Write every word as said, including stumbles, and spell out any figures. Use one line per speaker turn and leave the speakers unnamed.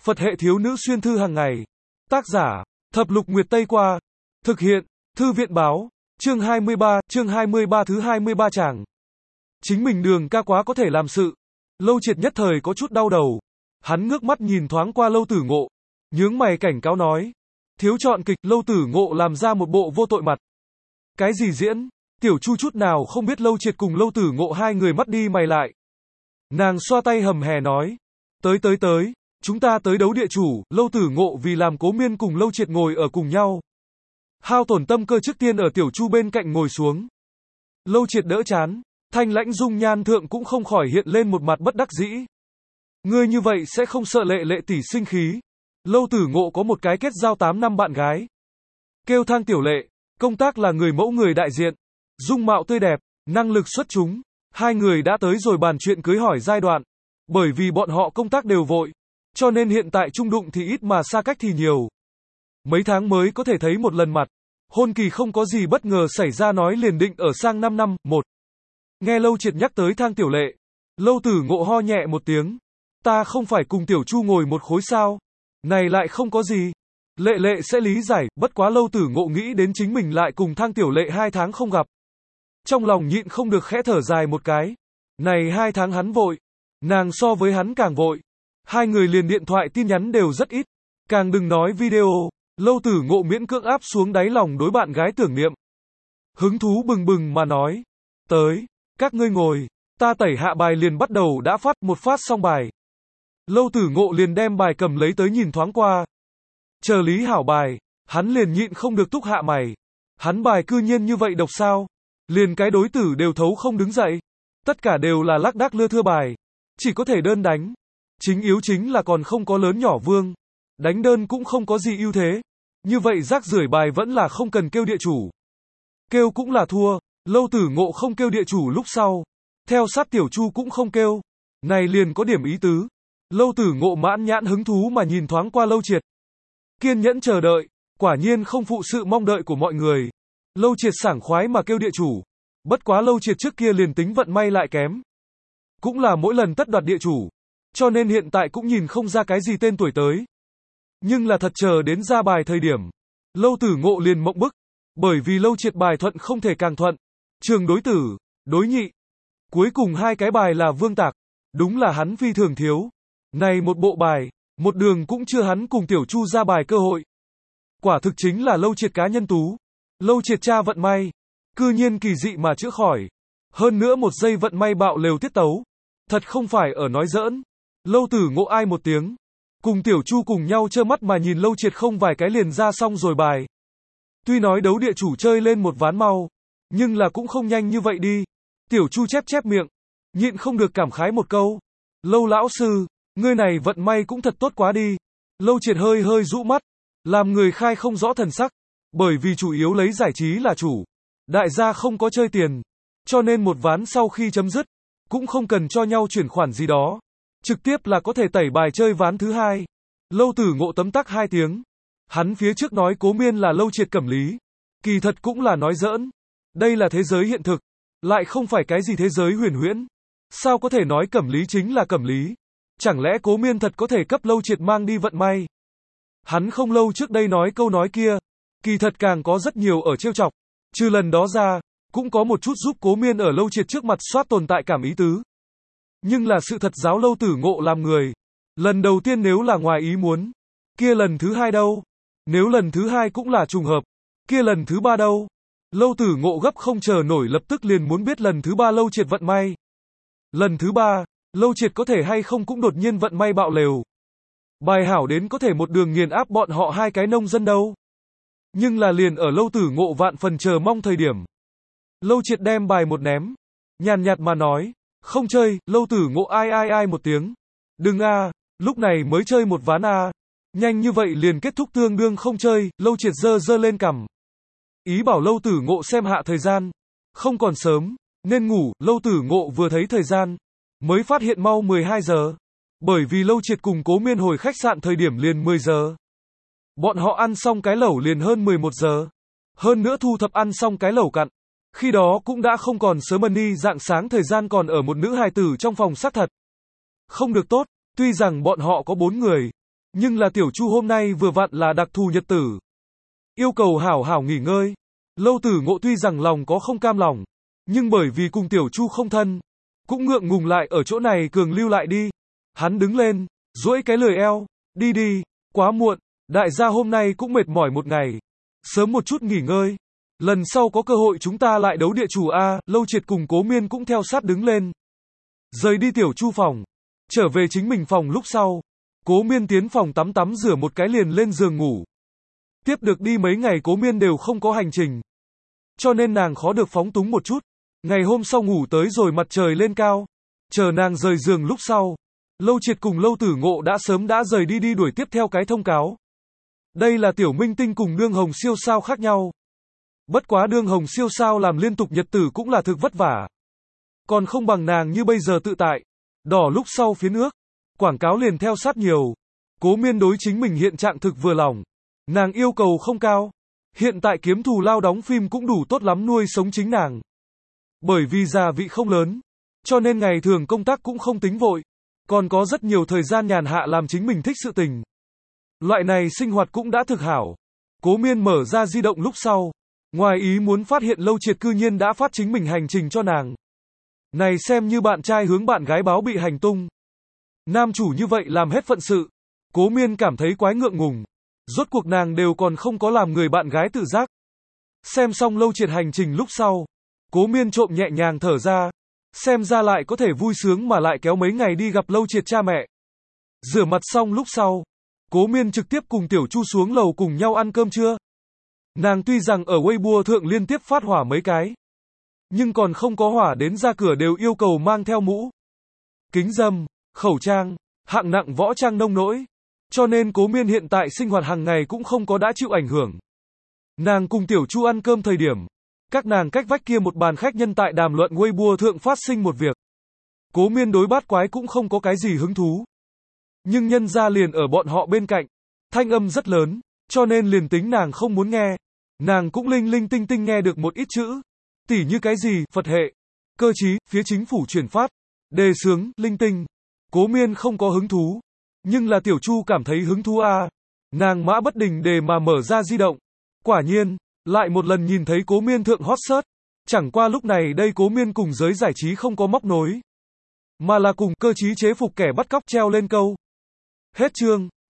Phật hệ thiếu nữ xuyên thư hàng ngày. Tác giả, Thập Lục Nguyệt Tây Qua. Thực hiện, Thư viện Báo. Chương hai mươi ba, chương hai mươi ba thứ hai mươi ba chàng. Chính mình Đường ca quá có thể làm sự. Lâu Triệt nhất thời có chút đau đầu. Hắn ngước mắt nhìn thoáng qua Lâu Tử Ngộ. Nhướng mày cảnh cáo nói. Thiếu chọn kịch, Lâu Tử Ngộ làm ra một bộ vô tội mặt. Cái gì diễn? Tiểu Chu chút nào không biết Lâu Triệt cùng Lâu Tử Ngộ hai người mắt đi mày lại. Nàng xoa tay hầm hè nói. Tới tới tới, chúng ta tới đấu địa chủ. Lâu Tử Ngộ vì làm Cố Miên cùng Lâu Triệt ngồi ở cùng nhau. Hao tổn tâm cơ trước tiên ở Tiểu Chu bên cạnh ngồi xuống. Lâu Triệt đỡ chán, thanh lãnh dung nhan thượng cũng không khỏi hiện lên một mặt bất đắc dĩ. Ngươi như vậy sẽ không sợ Lệ Lệ tỷ sinh khí. Lâu Tử Ngộ có một cái kết giao tám năm bạn gái. Kêu Thang Tiểu Lệ, công tác là người mẫu người đại diện. Dung mạo tươi đẹp, năng lực xuất chúng. Hai người đã tới rồi bàn chuyện cưới hỏi giai đoạn. Bởi vì bọn họ công tác đều vội. Cho nên hiện tại chung đụng thì ít mà xa cách thì nhiều. Mấy tháng mới có thể thấy một lần mặt. Hôn kỳ không có gì bất ngờ xảy ra nói liền định ở sang năm năm. Một. Nghe Lâu Triệt nhắc tới Thang Tiểu Lệ. Lâu Tử Ngộ ho nhẹ một tiếng. Ta không phải cùng Tiểu Chu ngồi một khối sao? Này lại không có gì. Lệ Lệ sẽ lý giải, bất quá Lâu Tử Ngộ nghĩ đến chính mình lại cùng Thang Tiểu Lệ hai tháng không gặp. Trong lòng nhịn không được khẽ thở dài một cái. Này hai tháng hắn vội. Nàng so với hắn càng vội. Hai người liền điện thoại tin nhắn đều rất ít. Càng đừng nói video. Lâu Tử Ngộ miễn cưỡng áp xuống đáy lòng đối bạn gái tưởng niệm. Hứng thú bừng bừng mà nói. Tới, các ngươi ngồi. Ta tẩy hạ bài liền bắt đầu đã phát một phát xong bài. Lâu Tử Ngộ liền đem bài cầm lấy tới nhìn thoáng qua. Chờ lý hảo bài. Hắn liền nhịn không được túc hạ mày. Hắn bài cư nhiên như vậy độc sao? Liền cái đối tử đều thấu không đứng dậy. Tất cả đều là lác đác lưa thưa bài. Chỉ có thể đơn đánh. Chính yếu chính là còn không có lớn nhỏ vương. Đánh đơn cũng không có gì ưu thế. Như vậy rác rưởi bài vẫn là không cần kêu địa chủ. Kêu cũng là thua. Lâu Tử Ngộ không kêu địa chủ lúc sau. Theo sát Tiểu Chu cũng không kêu. Này liền có điểm ý tứ. Lâu Tử Ngộ mãn nhãn hứng thú mà nhìn thoáng qua Lâu Triệt. Kiên nhẫn chờ đợi. Quả nhiên không phụ sự mong đợi của mọi người. Lâu Triệt sảng khoái mà kêu địa chủ. Bất quá Lâu Triệt trước kia liền tính vận may lại kém. Cũng là mỗi lần tất đoạt địa chủ. Cho nên hiện tại cũng nhìn không ra cái gì tên tuổi tới. Nhưng là thật chờ đến ra bài thời điểm. Lâu Tử Ngộ liền mộng bức. Bởi vì Lâu Triệt bài thuận không thể càng thuận. Trường đối tử, đối nhị. Cuối cùng hai cái bài là vương tạc. Đúng là hắn phi thường thiếu. Này một bộ bài, một đường cũng chưa hắn cùng Tiểu Chu ra bài cơ hội. Quả thực chính là Lâu Triệt cá nhân tú. Lâu Triệt cha vận may. Cư nhiên kỳ dị mà chữa khỏi. Hơn nữa một giây vận may bạo lều tiết tấu. Thật không phải ở nói giỡn. Lâu Tử Ngộ ai một tiếng. Cùng Tiểu Chu cùng nhau trơ mắt mà nhìn Lâu Triệt không vài cái liền ra xong rồi bài. Tuy nói đấu địa chủ chơi lên một ván mau. Nhưng là cũng không nhanh như vậy đi. Tiểu Chu chép chép miệng. Nhịn không được cảm khái một câu. Lâu lão sư, ngươi này vận may cũng thật tốt quá đi. Lâu Triệt hơi hơi rũ mắt. Làm người khai không rõ thần sắc. Bởi vì chủ yếu lấy giải trí là chủ. Đại gia không có chơi tiền. Cho nên một ván sau khi chấm dứt. Cũng không cần cho nhau chuyển khoản gì đó. Trực tiếp là có thể tẩy bài chơi ván thứ hai. Lâu Tử Ngộ tấm tắc hai tiếng. Hắn phía trước nói Cố Miên là Lâu Triệt cẩm lý. Kỳ thật cũng là nói giỡn. Đây là thế giới hiện thực. Lại không phải cái gì thế giới huyền huyễn. Sao có thể nói cẩm lý chính là cẩm lý. Chẳng lẽ Cố Miên thật có thể cấp Lâu Triệt mang đi vận may. Hắn không lâu trước đây nói câu nói kia. Kỳ thật càng có rất nhiều ở trêu chọc. Trừ lần đó ra, cũng có một chút giúp Cố Miên ở Lâu Triệt trước mặt soát tồn tại cảm ý tứ. Nhưng là sự thật giáo Lâu Tử Ngộ làm người. Lần đầu tiên nếu là ngoài ý muốn. Kia lần thứ hai đâu? Nếu lần thứ hai cũng là trùng hợp. Kia lần thứ ba đâu? Lâu Tử Ngộ gấp không chờ nổi lập tức liền muốn biết lần thứ ba Lâu Triệt vận may. Lần thứ ba, Lâu Triệt có thể hay không cũng đột nhiên vận may bạo lều. Bài hảo đến có thể một đường nghiền áp bọn họ hai cái nông dân đâu. Nhưng là liền ở Lâu Tử Ngộ vạn phần chờ mong thời điểm. Lâu Triệt đem bài một ném. Nhàn nhạt mà nói. Không chơi. Lâu Tử Ngộ ai ai ai một tiếng. Đừng a, lúc này mới chơi một ván a. Nhanh như vậy liền kết thúc tương đương không chơi. Lâu Triệt giơ giơ lên cằm. Ý bảo Lâu Tử Ngộ xem hạ thời gian. Không còn sớm. Nên ngủ. Lâu Tử Ngộ vừa thấy thời gian. Mới phát hiện mau mười hai giờ. Bởi vì Lâu Triệt cùng Cố Miên hồi khách sạn thời điểm liền mười giờ. Bọn họ ăn xong cái lẩu liền hơn mười một giờ. Hơn nữa thu thập ăn xong cái lẩu cặn. Khi đó cũng đã không còn sớm đi dạng sáng thời gian còn ở một nữ hài tử trong phòng xác thật. Không được tốt, tuy rằng bọn họ có bốn người. Nhưng là Tiểu Chu hôm nay vừa vặn là đặc thù nhật tử. Yêu cầu hảo hảo nghỉ ngơi. Lâu Tử Ngộ tuy rằng lòng có không cam lòng, nhưng bởi vì cùng Tiểu Chu không thân, cũng ngượng ngùng lại ở chỗ này cường lưu lại đi. Hắn đứng lên, duỗi cái lười eo, đi đi, quá muộn, đại gia hôm nay cũng mệt mỏi một ngày. Sớm một chút nghỉ ngơi. Lần sau có cơ hội chúng ta lại đấu địa chủ a. Lâu Triệt cùng Cố Miên cũng theo sát đứng lên. Rời đi Tiểu Chu phòng. Trở về chính mình phòng lúc sau. Cố Miên tiến phòng tắm tắm rửa một cái liền lên giường ngủ. Tiếp được đi mấy ngày Cố Miên đều không có hành trình. Cho nên nàng khó được phóng túng một chút. Ngày hôm sau ngủ tới rồi mặt trời lên cao. Chờ nàng rời giường lúc sau. Lâu Triệt cùng Lâu Tử Ngộ đã sớm đã rời đi đi đuổi tiếp theo cái thông cáo. Đây là Tiểu Minh Tinh cùng Đương Hồng siêu sao khác nhau. Bất quá Đương Hồng siêu sao làm liên tục nhật tử cũng là thực vất vả. Còn không bằng nàng như bây giờ tự tại. Đỏ lúc sau phía nước. Quảng cáo liền theo sát nhiều. Cố Miên đối chính mình hiện trạng thực vừa lòng. Nàng yêu cầu không cao. Hiện tại kiếm thù lao đóng phim cũng đủ tốt lắm nuôi sống chính nàng. Bởi vì già vị không lớn. Cho nên ngày thường công tác cũng không tính vội. Còn có rất nhiều thời gian nhàn hạ làm chính mình thích sự tình. Loại này sinh hoạt cũng đã thực hảo. Cố Miên mở ra di động lúc sau. Ngoài ý muốn phát hiện Lâu Triệt cư nhiên đã phát chính mình hành trình cho nàng. Này xem như bạn trai hướng bạn gái báo bị hành tung. Nam chủ như vậy làm hết phận sự. Cố Miên cảm thấy quái ngượng ngùng. Rốt cuộc nàng đều còn không có làm người bạn gái tự giác. Xem xong Lâu Triệt hành trình lúc sau. Cố Miên trộm nhẹ nhàng thở ra. Xem ra lại có thể vui sướng mà lại kéo mấy ngày đi gặp Lâu Triệt cha mẹ. Rửa mặt xong lúc sau. Cố Miên trực tiếp cùng Tiểu Chu xuống lầu cùng nhau ăn cơm trưa. Nàng tuy rằng ở Weibo thượng liên tiếp phát hỏa mấy cái. Nhưng còn không có hỏa đến ra cửa đều yêu cầu mang theo mũ, kính râm, khẩu trang, hạng nặng võ trang nông nỗi. Cho nên Cố Miên hiện tại sinh hoạt hàng ngày cũng không có đã chịu ảnh hưởng. Nàng cùng Tiểu Chu ăn cơm thời điểm. Các nàng cách vách kia một bàn khách nhân tại đàm luận Weibo thượng phát sinh một việc. Cố Miên đối bát quái cũng không có cái gì hứng thú. Nhưng nhân ra liền ở bọn họ bên cạnh. Thanh âm rất lớn, cho nên liền tính nàng không muốn nghe. Nàng cũng linh linh tinh tinh nghe được một ít chữ. Tỉ như cái gì, Phật hệ, cơ chí, phía chính phủ chuyển phát, đề xướng, linh tinh. Cố Miên không có hứng thú. Nhưng là Tiểu Chu cảm thấy hứng thú a. Nàng mã bất đình để mà mở ra di động. Quả nhiên, lại một lần nhìn thấy Cố Miên thượng hot search. Chẳng qua lúc này đây Cố Miên cùng giới giải trí không có móc nối. Mà là cùng cơ chí chế phục kẻ bắt cóc treo lên câu. Hết chương.